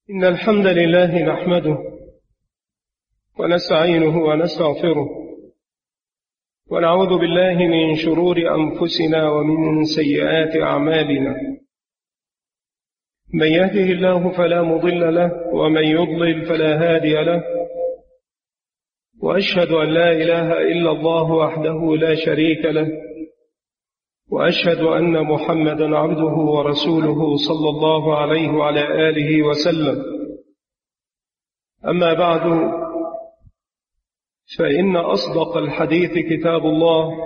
إن الحمد لله نحمده ونستعينه ونستغفره ونعوذ بالله من شرور أنفسنا ومن سيئات أعمالنا. من يهده الله فلا مضل له ومن يضلل فلا هادي له، وأشهد أن لا إله إلا الله وحده لا شريك له، وأشهد أن محمدا عبده ورسوله صلى الله عليه وعلى آله وسلم. أما بعد، فإن أصدق الحديث كتاب الله،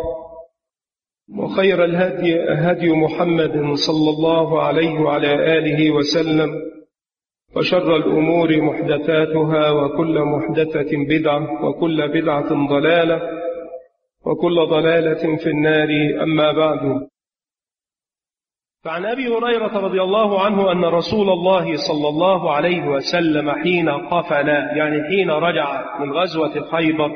وخير الهدي هدي محمد صلى الله عليه وعلى آله وسلم، وشر الأمور محدثاتها، وكل محدثة بدعة، وكل بدعة ضلالة، وكل ضلالة في النار. أما بعد، فعن أبي هريرة رضي الله عنه أن رسول الله صلى الله عليه وسلم حين قفل، يعني حين رجع من غزوة خيبر،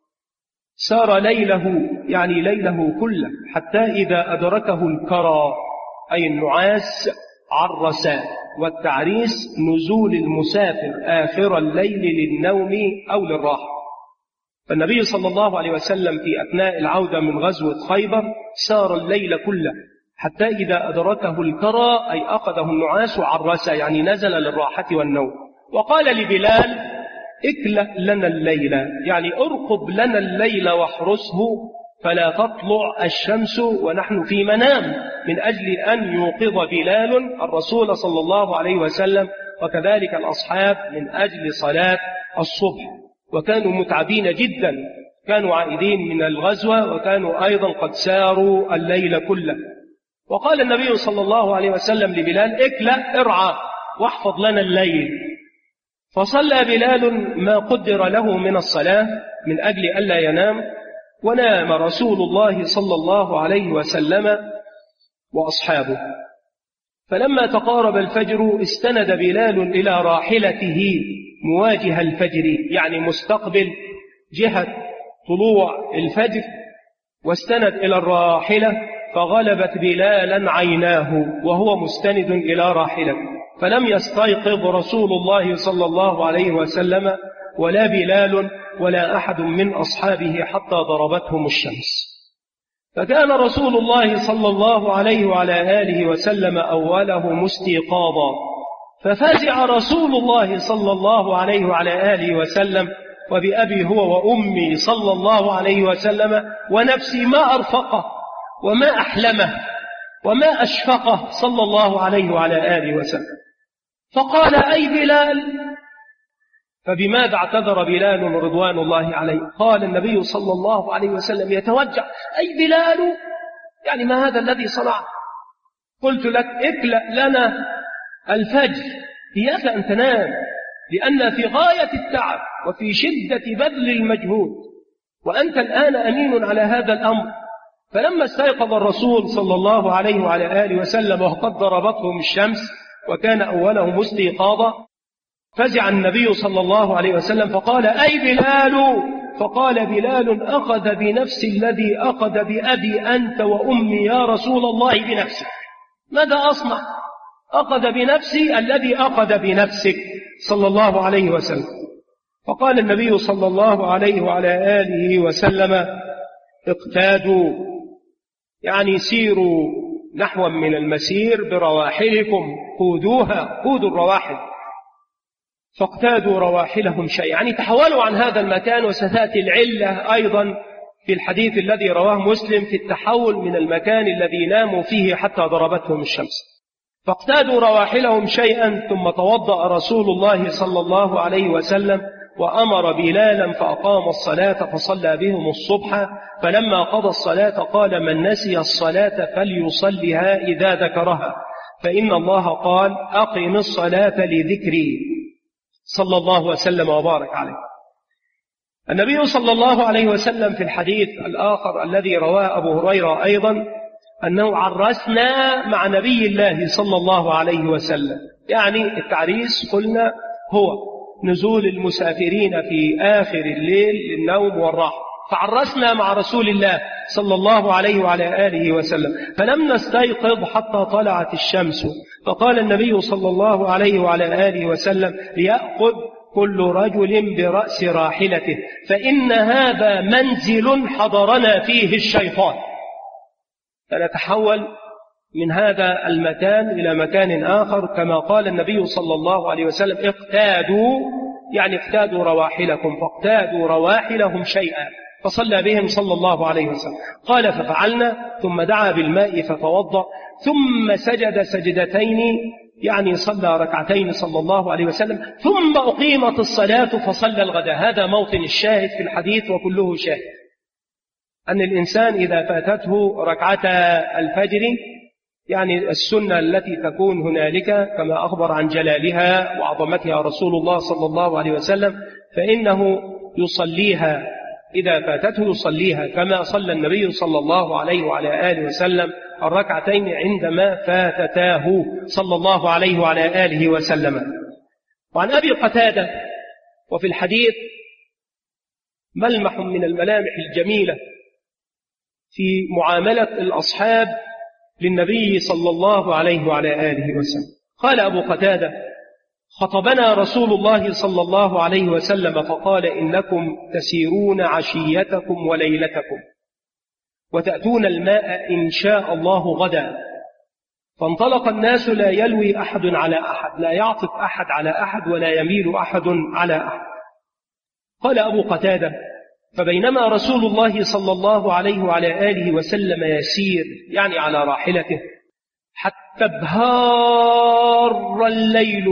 سار ليله، يعني ليله كله، حتى إذا أدركه الكرى أي النعاس عرس، والتعريس نزول المسافر آخر الليل للنوم أو للراحة. فالنبي صلى الله عليه وسلم في أثناء العودة من غزوة خيبر سار الليل كله حتى إذا أدركه الكرى أي أخذه النعاس وعرس، يعني نزل للراحة والنوم. وقال لبلال: اكلأ لنا الليل، يعني ارقب لنا الليل واحرسه فلا تطلع الشمس ونحن في منام، من أجل أن يوقظ بلال الرسول صلى الله عليه وسلم وكذلك الأصحاب من أجل صلاة الصبح. وكانوا متعبين جدا، كانوا عائدين من الغزوة، وكانوا أيضا قد ساروا الليل كله. وقال النبي صلى الله عليه وسلم لبلال: اكلأ، ارعى واحفظ لنا الليل. فصلى بلال ما قدر له من الصلاة من أجل ألا ينام، ونام رسول الله صلى الله عليه وسلم وأصحابه. فلما تقارب الفجر استند بلال إلى راحلته مواجه الفجر، يعني مستقبل جهة طلوع الفجر، واستند إلى الراحلة، فغلبت بلالا عيناه وهو مستند إلى راحلته، فلم يستيقظ رسول الله صلى الله عليه وسلم ولا بلال ولا أحد من أصحابه حتى ضربتهم الشمس. فكان رسول الله صلى الله عليه وعلى آله وسلم أولهم استيقاظا، ففزع رسول الله صلى الله عليه وعلى آله وسلم: وبأبي هو وأمي صلى الله عليه وسلم ونفسي ما أرفقه وما أحلمه وما أشفقه صلى الله عليه وعلى آله وسلم. فقال: أي بلال؟ فبماذا اعتذر بلال رضوان الله عليه؟ قال النبي صلى الله عليه وسلم يتوجع: أي بلال، يعني ما هذا الذي صنعت؟ قلت لك اكلأ لنا الفجر، إياك أن تنام، لأن في غاية التعب وفي شدة بذل المجهود، وأنت الآن أمين على هذا الأمر. فلما استيقظ الرسول صلى الله عليه وعلى آله وسلم وقد ضربتهم الشمس وكان أولهم استيقاظا، فزع النبي صلى الله عليه وسلم فقال: أي بلال؟ فقال بلال: أخذ بنفسي الذي أخذ بأبي أنت وأمي يا رسول الله بنفسك. ماذا أصنع؟ أخذ بنفسي الذي أخذ بنفسك صلى الله عليه وسلم. فقال النبي صلى الله عليه وعلى آله وسلم: اقتادوا، يعني سيروا نحو من المسير برواحلكم، قودوها، قودوا الرواحل. فاقتادوا رواحلهم شيء، يعني تحولوا عن هذا المكان، وستأتي العلة أيضا في الحديث الذي رواه مسلم في التحول من المكان الذي ناموا فيه حتى ضربتهم الشمس. فاقتادوا رواحلهم شيئا، ثم توضأ رسول الله صلى الله عليه وسلم وأمر بلالا فأقام الصلاة فصلى بهم الصبح. فلما قضى الصلاة قال: من نسي الصلاة فليصلها إذا ذكرها، فإن الله قال: أقم الصلاة لذكري، صلى الله وسلم وبارك عليه. النبي صلى الله عليه وسلم في الحديث الآخر الذي رواه أبو هريرة أيضا أنه عرسنا مع نبي الله صلى الله عليه وسلم، يعني التعريس قلنا هو نزول المسافرين في آخر الليل للنوم والراحة. فعرسنا مع رسول الله صلى الله عليه وعلى آله وسلم، فلم نستيقظ حتى طلعت الشمس، فقال النبي صلى الله عليه وعلى آله وسلم: ليأخذ كل رجل برأس راحلته، فإن هذا منزل حضرنا فيه الشيطان. فنتحول من هذا المكان إلى مكان آخر، كما قال النبي صلى الله عليه وسلم: اقتادوا، يعني اقتادوا رواحلكم، فاقتادوا رواحلهم شيئا، فصلى بهم صلى الله عليه وسلم. قال: ففعلنا، ثم دعا بالماء فتوضأ، ثم سجد سجدتين، يعني صلى ركعتين صلى الله عليه وسلم، ثم أقيمت الصلاة فصلى الغداء. هذا موطن الشاهد في الحديث، وكله شاهد أن الإنسان إذا فاتته ركعتا الفجر، يعني السنة التي تكون هنالك كما أخبر عن جلالها وعظمتها رسول الله صلى الله عليه وسلم، فإنه يصليها إذا فاتته، يصليها كما صلى النبي صلى الله عليه وعلى آله وسلم الركعتين عندما فاتتاه صلى الله عليه وعلى آله وسلم. وعن أبي قتادة: وفي الحديث ملمح من الملامح الجميلة في معاملة الأصحاب للنبي صلى الله عليه وعلى آله وسلم. قال أبو قتادة: خطبنا رسول الله صلى الله عليه وسلم فقال: إنكم تسيرون عشيتكم وليلتكم، وتأتون الماء إن شاء الله غدا. فانطلق الناس لا يلوي أحد على أحد، لا يعطف أحد على أحد ولا يميل أحد على أحد. قال أبو قتادة: فبينما رسول الله صلى الله عليه وعلى آله وسلم يسير، يعني على راحلته، حتى ابهار الليل،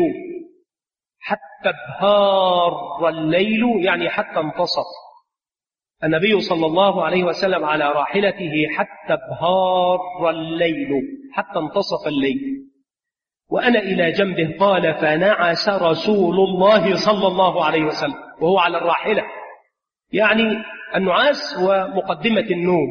حتى ابهار الليل يعني حتى انتصف. النبي صلى الله عليه وسلم على راحلته حتى ابهار الليل، حتى انتصف الليل، وأنا إلى جنبه. قال: فنعس رسول الله صلى الله عليه وسلم وهو على الراحلة، يعني النعاس ومقدمة النوم،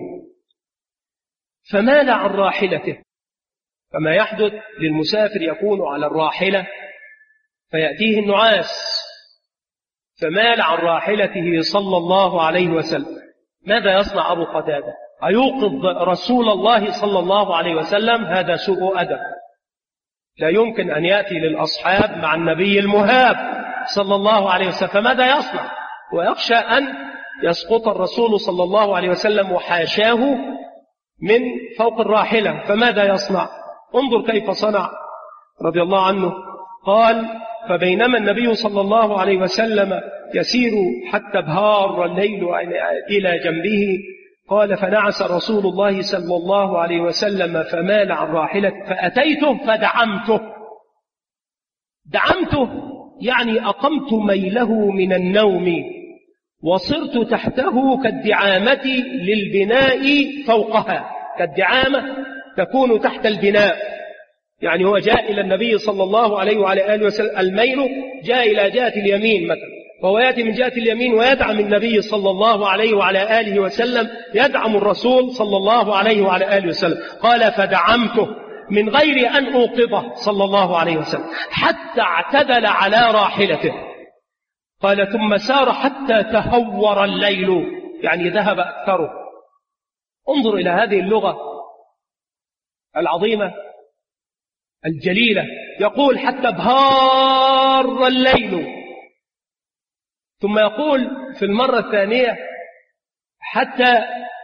فمال عن راحلته، كما يحدث للمسافر، يكون على الراحلة فيأتيه النعاس، فمال عن راحلته صلى الله عليه وسلم. ماذا يصنع أبو قتادة؟ أيوقظ رسول الله صلى الله عليه وسلم؟ هذا سوء أدب، لا يمكن أن يأتي للأصحاب مع النبي المهاب صلى الله عليه وسلم، فماذا يصنع؟ ويخشى أن يسقط الرسول صلى الله عليه وسلم وحاشاه من فوق الراحلة، فماذا يصنع؟ انظر كيف صنع رضي الله عنه. قال: فبينما النبي صلى الله عليه وسلم يسير حتى ابهار الليل إلى جنبه، قال: فنعس رسول الله صلى الله عليه وسلم فمال عن راحلته، فأتيته فدعمته. دعمته يعني أقمت ميله من النوم، وصرت تحته كالدعامة للبناء فوقها، كالدعامة تكون تحت البناء، يعني هو جاء إلى النبي صلى الله عليه وعلى آله وسلم، الميل جاء إلى جهة اليمين مثلا، فهو يأتي من جهة اليمين ويدعم النبي صلى الله عليه وعلى آله وسلم، يدعم الرسول صلى الله عليه وعلى آله وسلم. قال: فدعمته من غير أن أوقظه صلى الله عليه وسلم حتى اعتدل على راحلته. قال: ثم سار حتى تهور الليل، يعني ذهب أكثره. انظر إلى هذه اللغة العظيمة الجليلة، يقول: حتى ابهار الليل، ثم يقول في المرة الثانية: حتى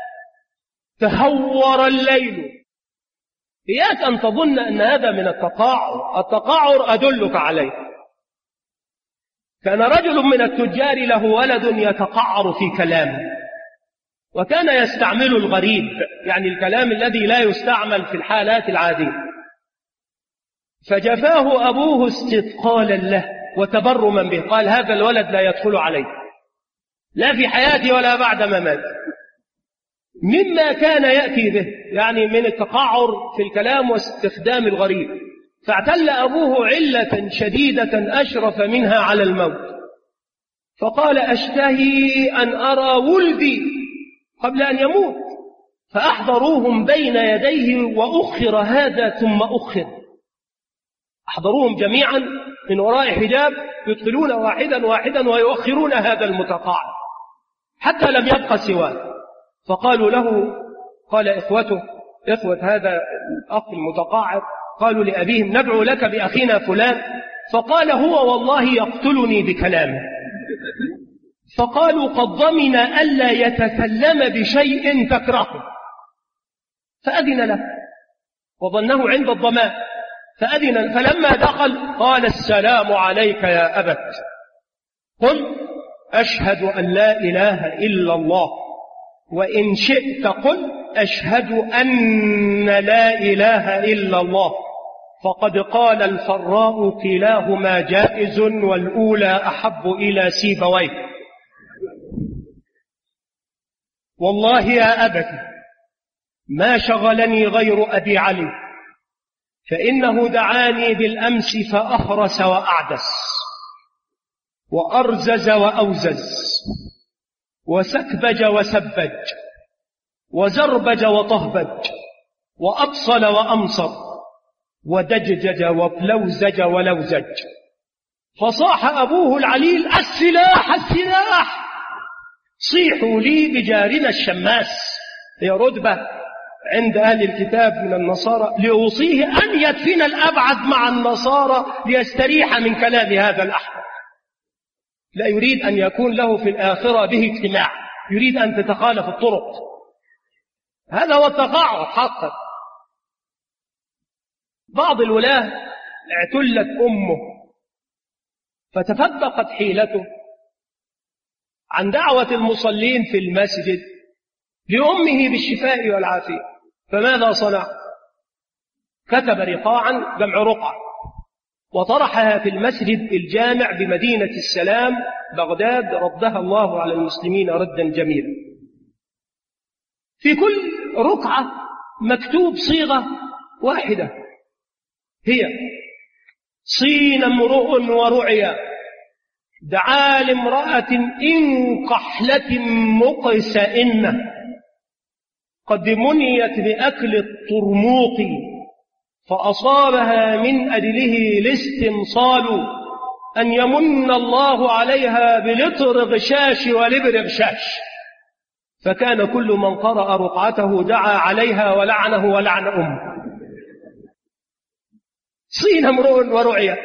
تهور الليل. إياك أن تظن أن هذا من التقاعر، التقاعر أدلك عليه. كان رجل من التجار له ولد يتقعر في كلامه، وكان يستعمل الغريب، يعني الكلام الذي لا يستعمل في الحالات العادية، فجفاه أبوه استثقالا له وتبرما به. قال: هذا الولد لا يدخل عليه، لا في حياتي ولا بعد ممات، مما كان يأتي به، يعني من التقعر في الكلام واستخدام الغريب. فاعتل أبوه علة شديدة أشرف منها على الموت، فقال: أشتهي أن أرى ولدي قبل أن يموت. فأحضروهم بين يديه، وأخر هذا ثم أخر، أحضروهم جميعا من وراء حجاب، يدخلون واحدا واحدا ويؤخرون هذا المتقاعد حتى لم يبق سواه. فقالوا له، قال إخوة هذا الأخ المتقاعد قالوا لأبيهم: ندعو لك بأخينا فلان. فقال: هو والله يقتلني بكلامه. فقالوا: قد ضمن ألا يتكلم بشيء تكرهه. فأذن له وظنه عند الضمان، فأذن. فلما دخل قال: السلام عليك يا أبت، قل أشهد أن لا إله إلا الله، وإن شئت قل أشهد أن لا إله إلا الله، فقد قال الفراء كلاهما جائز والأولى أحب إلى سيبويه. والله يا أبت ما شغلني غير أبي علي، فإنه دعاني بالأمس فأخرس وأعدس وأرزز وأوزز وسكبج وسبج وزربج وطهبج وأبصل وأمصر ودججج وبلوزج ولوزج. فصاح أبوه العليل: السلاح السلاح! صيحوا لي بجارنا الشماس، هي رتبة عند أهل الكتاب من النصارى، لأوصيه أن يدفن الأبعد مع النصارى ليستريح من كلام هذا الأحمق. لا يريد أن يكون له في الآخرة به اجتماع، يريد أن تتخالف الطرق. هذا هو التقاعد حقا. بعض الولاة اعتلت أمه فتفدقت حيلته عن دعوة المصلين في المسجد لأمه بالشفاء والعافية. فماذا صنع؟ كتب رقاعا، جمع رقعة، وطرحها في المسجد الجامع بمدينة السلام بغداد، ردها الله على المسلمين ردا جميلا. في كل رقعة مكتوب صيغة واحدة، هي: صين امرؤ ورعيا، دعا لامرأة إن قحلة مقسئنة، قد منيت بأكل الطرموق، فأصابها من أجله الاستمصال، أن يمن الله عليها بلطر غشاش ولبر غشاش. فكان كل من قرأ رقعته دعا عليها ولعنه ولعن أمه. صين امرؤ ورعيا،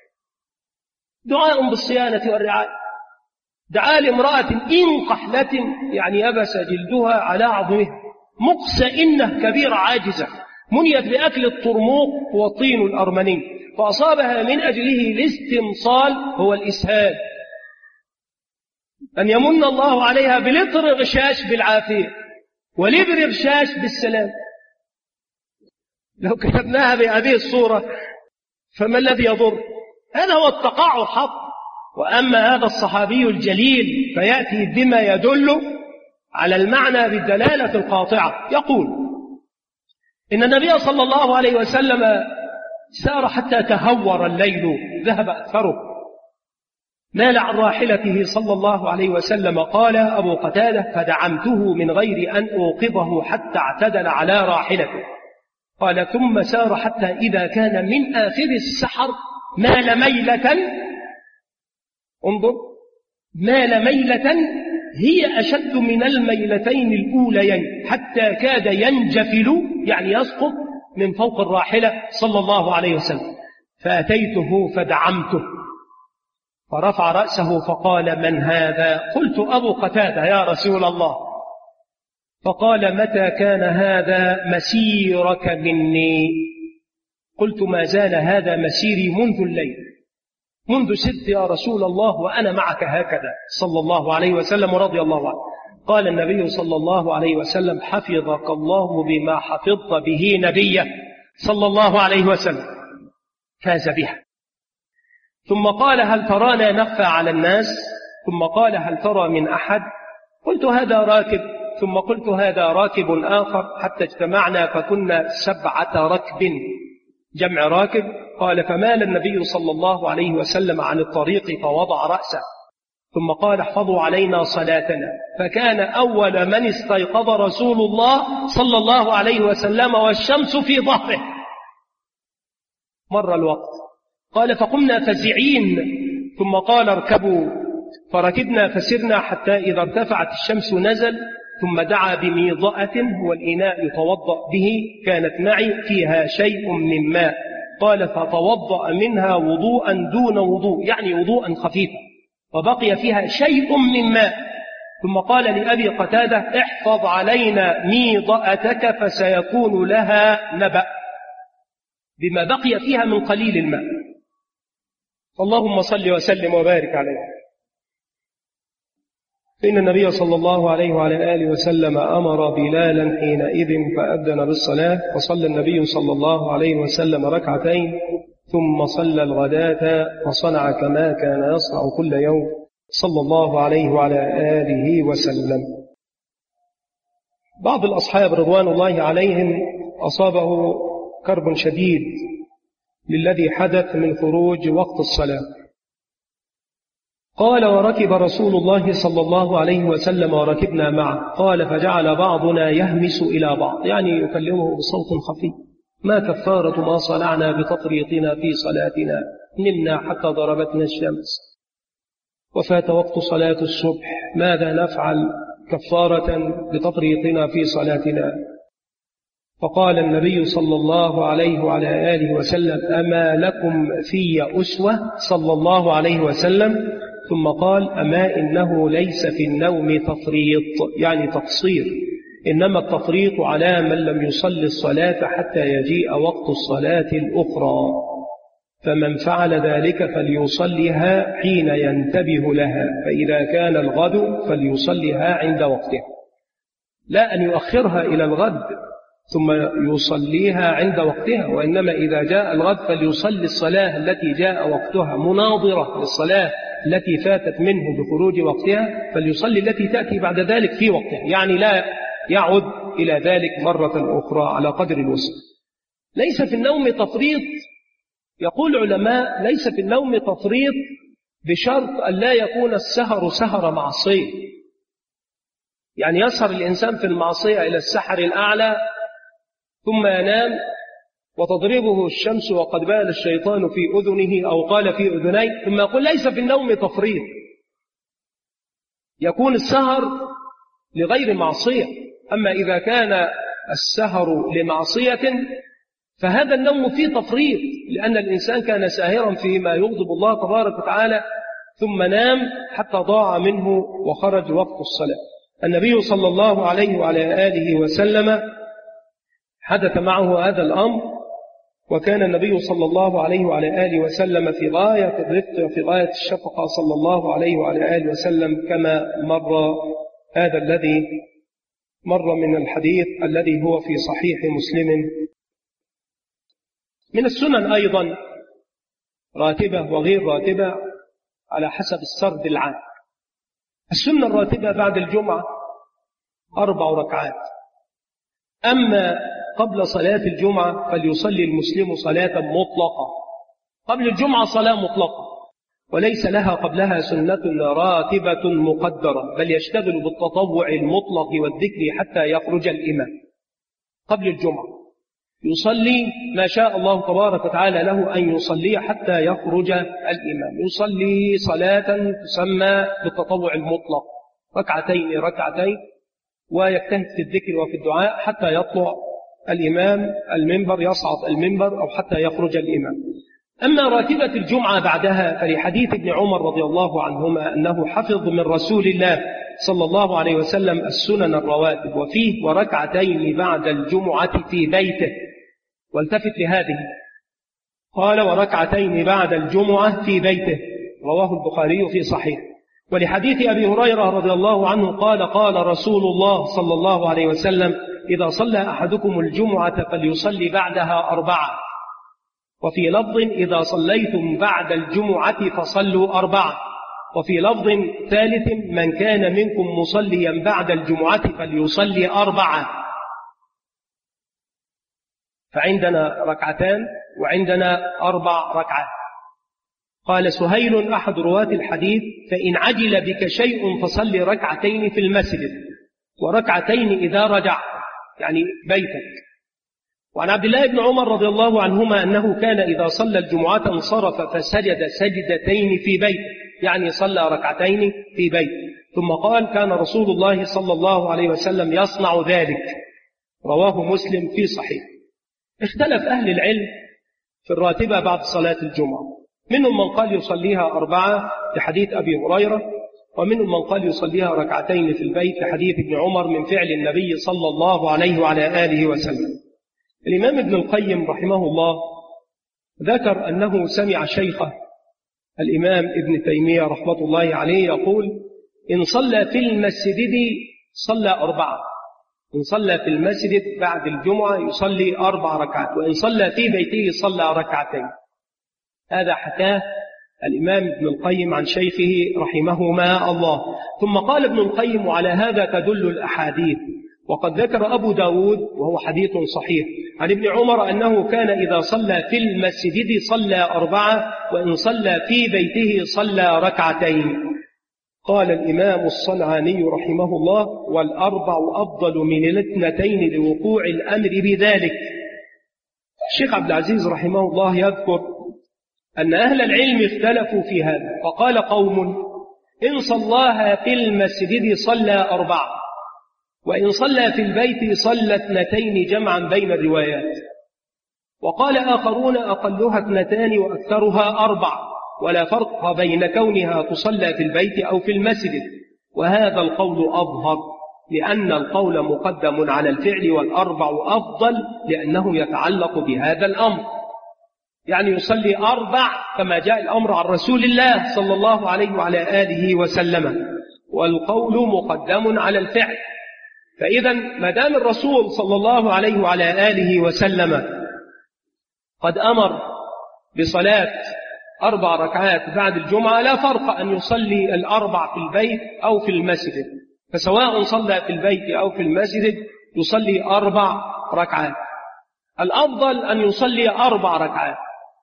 دعاء بالصيانة والرعاية. دعا لامرأة إن قحلة، يعني يبس جلدها على عظمها، مقسئنة كبيرة عاجزة، منيت بأكل الطرموق هو الطين الأرمني، فأصابها من أجله الاستمصال هو الإسهال، أن يمن الله عليها بلطر غشاش بالعافية ولبر غشاش بالسلام. لو كتبناها بهذه الصورة فما الذي يضر؟ هذا هو التقاعد حق. وأما هذا الصحابي الجليل فيأتي بما يدل على المعنى بالدلالة القاطعة. يقول إن النبي صلى الله عليه وسلم سار حتى تهور الليل، ذهب أثره، مال عن راحلته صلى الله عليه وسلم. قال أبو قتادة: فدعمته من غير أن أوقظه حتى اعتدل على راحلته. قال: ثم سار حتى إذا كان من آخر السحر مال ميلة، انظر، مال ميلة هي أشد من الميلتين الأوليين، حتى كاد ينجفل، يعني يسقط من فوق الراحلة صلى الله عليه وسلم. فأتيته فدعمته، فرفع رأسه فقال: من هذا؟ قلت: أبو قتادة يا رسول الله. فقال: متى كان هذا مسيرك مني؟ قلت: ما زال هذا مسيري منذ الليل، منذ ست يا رسول الله وأنا معك هكذا صلى الله عليه وسلم ورضي الله عنه. قال النبي صلى الله عليه وسلم: حفظك الله بما حفظت به نبيه صلى الله عليه وسلم، فاز بها. ثم قال: هل ترانا نخفى على الناس؟ ثم قال: هل ترى من أحد؟ قلت: هذا راكب. ثم قلت: هذا راكب آخر، حتى اجتمعنا فكنا 7 ركب، جمع راكب. قال: فمال النبي صلى الله عليه وسلم عن الطريق فوضع رأسه، ثم قال: احفظوا علينا صلاتنا. فكان أول من استيقظ رسول الله صلى الله عليه وسلم والشمس في ظهره. مر الوقت، قال: فقمنا فزعين، ثم قال: اركبوا. فركبنا فسرنا حتى إذا ارتفعت الشمس نزل، ثم دعا بميضأة هو الإناء يتوضأ به، كانت معي فيها شيء من ماء، قال فتوضأ منها وضوءا دون وضوء، يعني وضوءا خفيفا، وبقي فيها شيء من ماء، ثم قال لأبي قتادة احفظ علينا ميضأتك فسيكون لها نبأ، بما بقي فيها من قليل الماء. اللهم صل وسلم وبارك عليه. إن النبي صلى الله عليه وعلى آله وسلم أمر بلالا حينئذ فأذن بالصلاة، فصلى النبي صلى الله عليه وسلم ركعتين، ثم صلى الغداة فصنع كما كان يصنع كل يوم صلى الله عليه وعلى آله وسلم. بعض الأصحاب رضوان الله عليهم أصابه كرب شديد للذي حدث من خروج وقت الصلاة. قال وركب رسول الله صلى الله عليه وسلم وركبنا معه، قال فجعل بعضنا يهمس إلى بعض، يعني يكلمه بصوت خفي، ما كفارة ما صنعنا بتفريطنا في صلاتنا، نمنا حتى ضربتنا الشمس وفات وقت صلاة الصبح، ماذا نفعل كفارة بتفريطنا في صلاتنا؟ فقال النبي صلى الله عليه وعلى آله وسلم أما لكم في أسوة صلى الله عليه وسلم، ثم قال أما إنه ليس في النوم تفريط، يعني تقصير، إنما التفريط على من لم يصلي الصلاة حتى يجيء وقت الصلاة الأخرى، فمن فعل ذلك فليصليها حين ينتبه لها، فإذا كان الغد فليصليها عند وقتها، لا أن يؤخرها إلى الغد ثم يصليها عند وقتها، وإنما إذا جاء الغد فليصلي الصلاة التي جاء وقتها مناظرة للصلاة التي فاتت منه بخروج وقتها، فليصلي التي تأتي بعد ذلك في وقتها، يعني لا يعود إلى ذلك مرة أخرى على قدر الوسع. ليس في النوم تفريط، يقول العلماء ليس في النوم تفريط بشرط أن لا يكون السهر سهر معصية، يعني يسهر الإنسان في المعصية إلى السحر الأعلى ثم ينام وتضربه الشمس وقد بال الشيطان في أذنه أو قال في أذنيه، ثم يقول ليس في النوم تفريط، يكون السهر لغير معصية. أما إذا كان السهر لمعصية فهذا النوم فيه تفريط، لأن الإنسان كان ساهرا فيما يغضب الله تبارك وتعالى ثم نام حتى ضاع منه وخرج وقت الصلاة. النبي صلى الله عليه وعلى آله وسلم حدث معه هذا الأمر، وكان النبي صلى الله عليه وعلى آله وسلم في غاية الرفق وفي غاية الشفقة صلى الله عليه وعلى آله وسلم، كما مر هذا الذي مر من الحديث الذي هو في صحيح مسلم. من السنن أيضا راتبة وغير راتبة على حسب السرد العام. السنة الراتبة بعد الجمعة 4 ركعات، أما قبل صلاة الجمعة فليصلي المسلم صلاة مطلقة، قبل الجمعة صلاة مطلقة وليس لها قبلها سنة راتبة مقدرة، بل يشتغل بالتطوع المطلق والذكر حتى يخرج الإمام. قبل الجمعة يصلي ما شاء الله تبارك وتعالى له أن يصلي حتى يخرج الإمام، يصلي صلاة تسمى بالتطوع المطلق، ركعتين ركعتين، ويجتهد في الذكر وفي الدعاء حتى يطلع الإمام المنبر، يصعد المنبر، أو حتى يخرج الإمام. أما راتبة الجمعة بعدها فلحديث ابن عمر رضي الله عنهما أنه حفظ من رسول الله صلى الله عليه وسلم السنن الرواتب، وفيه وركعتين بعد الجمعة في بيته. والتفت لهذه، قال وركعتين بعد الجمعة في بيته، رواه البخاري في صحيح. ولحديث أبي هريرة رضي الله عنه قال قال رسول الله صلى الله عليه وسلم إذا صلى أحدكم الجمعة فليصلي بعدها 4، وفي لفظ إذا صليتم بعد الجمعة فصلوا 4، وفي لفظ ثالث من كان منكم مصليا بعد الجمعة فليصلي 4. فعندنا ركعتان وعندنا 4 ركعات. قال سهيل أحد رواة الحديث فإن عجل بك شيء فصلي ركعتين في المسجد وركعتين إذا رجع، يعني بيتك. وعن عبد الله بن عمر رضي الله عنهما أنه كان إذا صلى الجمعة انصرف فسجد سجدتين في بيته، يعني صلى ركعتين في بيت. ثم قال كان رسول الله صلى الله عليه وسلم يصنع ذلك، رواه مسلم في صحيح. اختلف أهل العلم في الراتبة بعد صلاة الجمعة، منهم من قال يصليها 4 لحديث أبي هريرة، ومنهم من قال يصليها ركعتين في البيت لحديث ابن عمر من فعل النبي صلى الله عليه وعلى آله وسلم. الإمام ابن القيم رحمه الله ذكر أنه سمع شيخه الإمام ابن تيمية رحمة الله عليه يقول: إن صلى في المسجد صلى 4، إن صلى في المسجد بعد الجمعة يصلي 4 ركعات، وإن صلى في بيته صلى ركعتين. هذا حكاه الإمام ابن القيم عن شيخه رحمهما الله. ثم قال ابن القيم: وعلى هذا تدل الأحاديث. وقد ذكر أبو داود وهو حديث صحيح عن ابن عمر أنه كان إذا صلى في المسجد صلى 4، وإن صلى في بيته صلى ركعتين. قال الإمام الصنعاني رحمه الله: والأربع أفضل من الاثنتين لوقوع الأمر بذلك. الشيخ عبد العزيز رحمه الله يذكر أن أهل العلم اختلفوا في هذا، فقال قوم: إن صلاها في المسجد صلى 4، وإن صلى في البيت صلى 2 جمعا بين الروايات. وقال آخرون: أقلها 2 وأكثرها 4، ولا فرق بين كونها تصلى في البيت أو في المسجد. وهذا القول أظهر، لأن القول مقدم على الفعل، والأربع أفضل لأنه يتعلق بهذا الأمر، يعني يصلي 4 كما جاء الأمر عن رسول الله صلى الله عليه وعلى آله وسلم، والقول مقدم على الفعل. فإذا ما دام الرسول صلى الله عليه وعلى آله وسلم قد أمر بصلاة 4 ركعات بعد الجمعة، لا فرق أن يصلي 4 في البيت أو في المسجد، فسواء صلى في البيت أو في المسجد يصلي 4 ركعات. الأفضل أن يصلي 4 ركعات،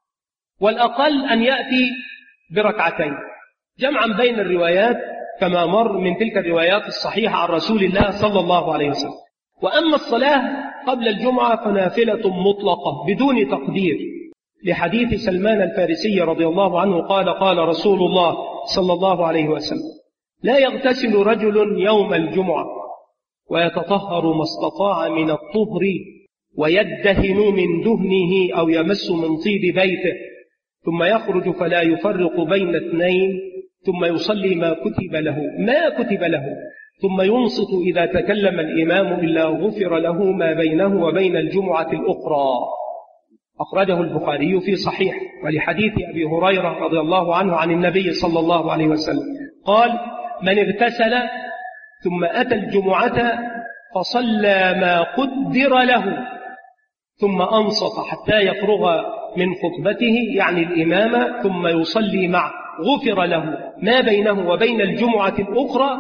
والأقل أن يأتي بركعتين جمعا بين الروايات كما مر من تلك الروايات الصحيحة عن رسول الله صلى الله عليه وسلم. وأما الصلاة قبل الجمعة فنافلة مطلقة بدون تقدير، لحديث سلمان الفارسي رضي الله عنه قال: قال رسول الله صلى الله عليه وسلم: لا يغتسل رجل يوم الجمعة ويتطهر ما استطاع من الطهر ويدهن من دهنه أو يمس من طيب بيته، ثم يخرج فلا يفرق بين 2، ثم يصلي ما كتب له، ثم ينصت إذا تكلم الإمام إلا غفر له ما بينه وبين الجمعة الأخرى. أخرجه البخاري في صحيح. ولحديث أبي هريرة رضي الله عنه عن النبي صلى الله عليه وسلم قال: من اغتسل ثم أتى الجمعة فصلى ما قدر له ثم أنصت حتى يفرغ من خطبته، يعني الإمامة، ثم يصلي معه، غفر له ما بينه وبين الجمعة الأخرى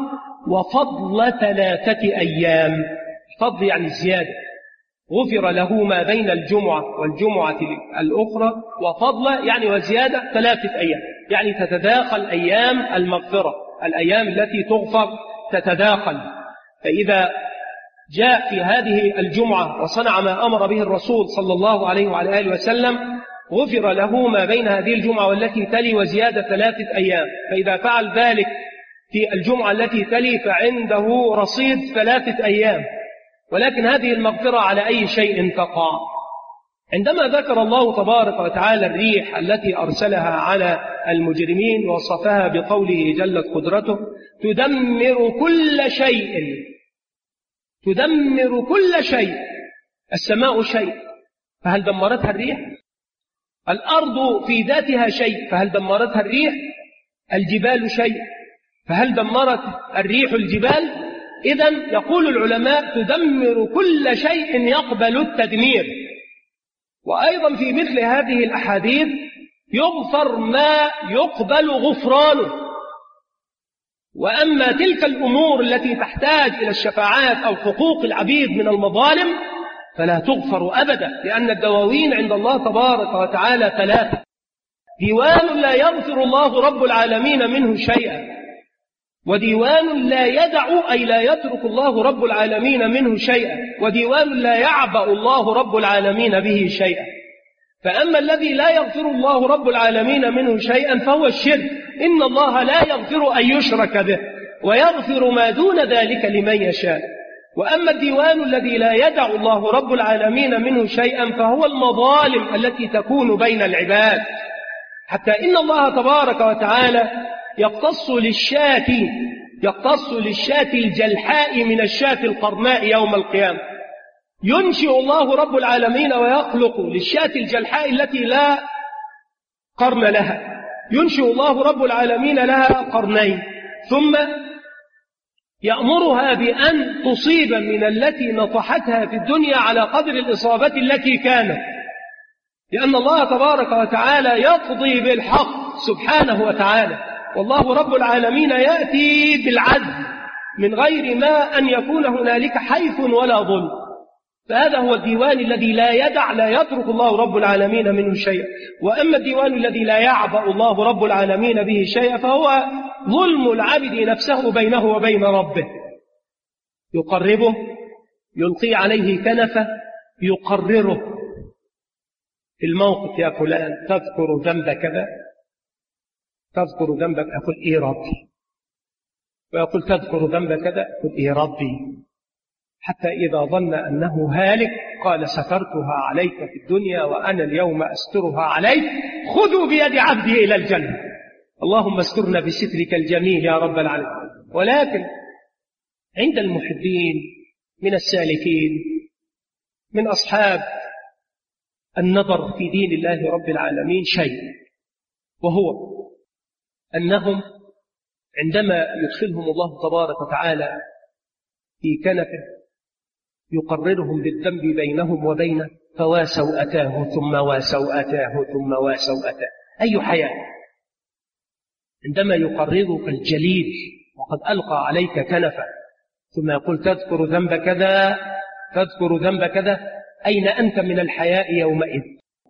وفضل 3 أيام. فضل يعني الزيادة، غفر له ما بين الجمعة والجمعة الأخرى، وفضل يعني وزيادة 3 أيام، يعني تتداخل أيام المغفرة، الأيام التي تغفر تتداخل. فإذا جاء في هذه الجمعة وصنع ما أمر به الرسول صلى الله عليه وعلى آله وسلم غفر له ما بين هذه الجمعة والتي تلي وزيادة 3 أيام. فإذا فعل ذلك في الجمعة التي تلي فعنده رصيد 3 أيام. ولكن هذه المغفرة على أي شيء تقع؟ عندما ذكر الله تبارك وتعالى الريح التي أرسلها على المجرمين وصفها بقوله جلت قدرته: تدمر كل شيء. السماء شيء، فهل دمرتها الريح؟ الأرض في ذاتها شيء، فهل دمرتها الريح؟ الجبال شيء، فهل دمرت الريح الجبال؟ إذن يقول العلماء: تدمر كل شيء يقبل التدمير. وأيضا في مثل هذه الأحاديث يغفر ما يقبل غفرانه. وأما تلك الأمور التي تحتاج إلى الشفاعات أو حقوق العبيد من المظالم فلا تغفر أبدا، لأن الدواوين عند الله تبارك وتعالى 3: ديوان لا يغفر الله رب العالمين منه شيئا، وديوان لا يدع أي لا يترك الله رب العالمين منه شيئا، وديوان لا يعبأ الله رب العالمين به شيئا. فأما الذي لا يغفر الله رب العالمين منه شيئا فهو الشرك. إن الله لا يغفر أن يشرك به ويغفر ما دون ذلك لمن يشاء. وأما الديوان الذي لا يدع الله رب العالمين منه شيئا فهو المظالم التي تكون بين العباد، حتى إن الله تبارك وتعالى يقتص للشاة الجلحاء من الشاة القرناء يوم القيامة. ينشئ الله رب العالمين ويخلق للشاة الجلحاء التي لا قرن لها، ينشئ الله رب العالمين لها قرنين، ثم يأمرها بأن تصيب من التي نطحتها في الدنيا على قدر الإصابة التي كانت، لأن الله تبارك وتعالى يقضي بالحق سبحانه وتعالى، والله رب العالمين يأتي بالعدل من غير ما أن يكون هنالك حيف ولا ظلم. فهذا هو الديوان الذي لا يترك الله رب العالمين منه شيئا. وأما الديوان الذي لا يعبأ الله رب العالمين به شيئا فهو ظلم العبد نفسه بينه وبين ربه، يقربه، يلقي عليه كنفه، يقرره في الموقف: يا فلان تذكر ذنب كذا، تذكر ذنبك، أقول إيه ربي، ويقول تذكر ذنب كذا، أقول إيه ربي، حتى إذا ظن أنه هالك قال سترتها عليك في الدنيا وأنا اليوم أسترها عليك، خذوا بيد عبدي إلى الجنة. اللهم استرنا بسترك الجميل يا رب العالمين. ولكن عند المحبين من السالكين من أصحاب النظر في دين الله رب العالمين شيء، وهو أنهم عندما يدخلهم الله تبارك وتعالى في كنفه يقررهم بالذنب بينهم وبينه، فواسوا أتاه ثم واسوا أتاه ثم واسوا أتاه. أي حياة عندما يقررك الجليل وقد ألقى عليك كنفه ثم يقول تذكر ذنب كذا، تذكر ذنب كذا، أين أنت من الحياء يومئذ؟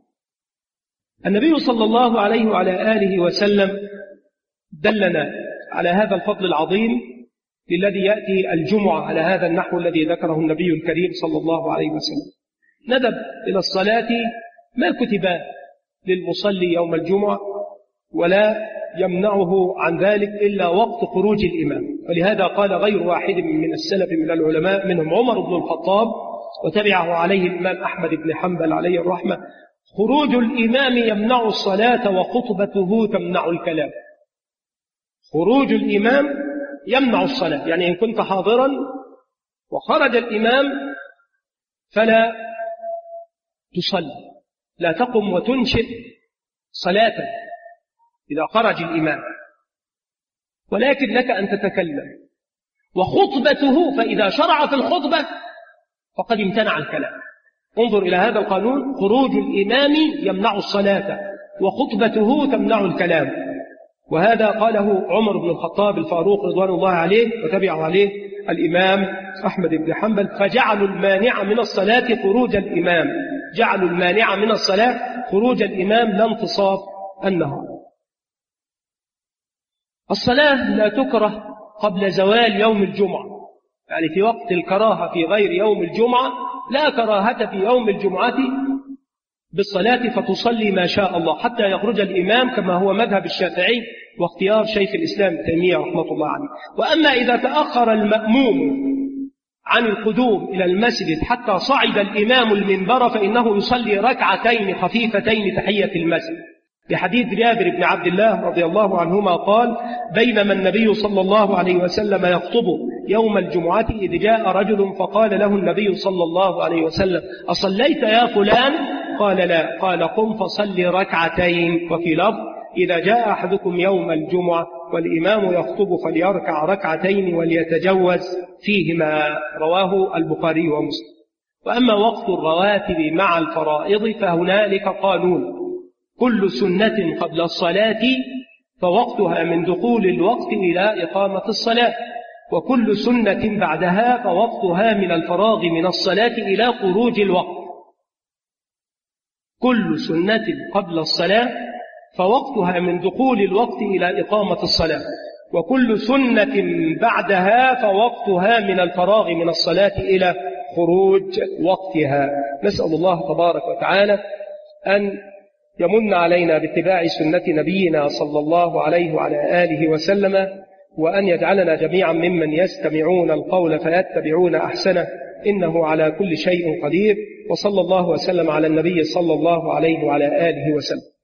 النبي صلى الله عليه وعلى آله وسلم دلنا على هذا الفضل العظيم الذي يأتي الجمعة على هذا النحو الذي ذكره النبي الكريم صلى الله عليه وسلم. ندب إلى الصلاة ما كتب للمصلي يوم الجمعة، ولا يمنعه عن ذلك إلا وقت خروج الإمام. ولهذا قال غير واحد من السلف من العلماء منهم عمر بن الخطاب وتبعه عليه الإمام أحمد بن حنبل عليه الرحمة: خروج الإمام يمنع الصلاة وخطبته تمنع الكلام. خروج الإمام يمنع الصلاة، يعني إن كنت حاضرا وخرج الإمام فلا تصلي، لا تقم وتنشئ صلاة إذا خرج الإمام، ولكن لك أن تتكلم. وخطبته فإذا شرع في الخطبة فقد امتنع الكلام. انظر إلى هذا القانون: خروج الإمام يمنع الصلاة وخطبته تمنع الكلام. وهذا قاله عمر بن الخطاب الفاروق رضوان الله عليه وتبعه عليه الإمام أحمد بن حنبل، فجعلوا المانع من الصلاة خروج الإمام، جعلوا المانع من الصلاة خروج الإمام لا انتصاف النهار. الصلاة لا تكره قبل زوال يوم الجمعة، يعني في وقت الكراهة في غير يوم الجمعة لا كراهة في يوم الجمعة بالصلاة، فتصلي ما شاء الله حتى يخرج الإمام، كما هو مذهب الشافعي واختيار شيخ الإسلام تيمية رحمة الله عليه. وأما إذا تأخر المأموم عن القدوم إلى المسجد حتى صعد الإمام المنبر فإنه يصلي ركعتين خفيفتين تحية المسجد، بحديث جابر بن عبد الله رضي الله عنهما قال: بينما النبي صلى الله عليه وسلم يخطب يوم الجمعة إذ جاء رجل فقال له النبي صلى الله عليه وسلم: أصليت يا فلان؟ قال: لا. قال: قم فصل ركعتين. وفي لفظ: إذا جاء أحدكم يوم الجمعة والإمام يخطب فليركع ركعتين وليتجوز فيهما. رواه البخاري ومسلم. وأما وقت الرواتب مع الفرائض فهنالك قانون: كل سنة قبل الصلاة فوقتها من دخول الوقت إلى إقامة الصلاة، وكل سنة بعدها فوقتها من الفراغ من الصلاة إلى خروج الوقت. كل سنة قبل الصلاة فوقتها من دخول الوقت إلى إقامة الصلاة، وكل سنة بعدها فوقتها من الفراغ من الصلاة إلى خروج وقتها. نسأل الله تبارك وتعالى أن يمن علينا باتباع سنة نبينا صلى الله عليه وعلى آله وسلم، وأن يجعلنا جميعا ممن يستمعون القول فيتبعون أحسنه، إنه على كل شيء قدير. وصلى الله وسلم على النبي صلى الله عليه وعلى آله وسلم.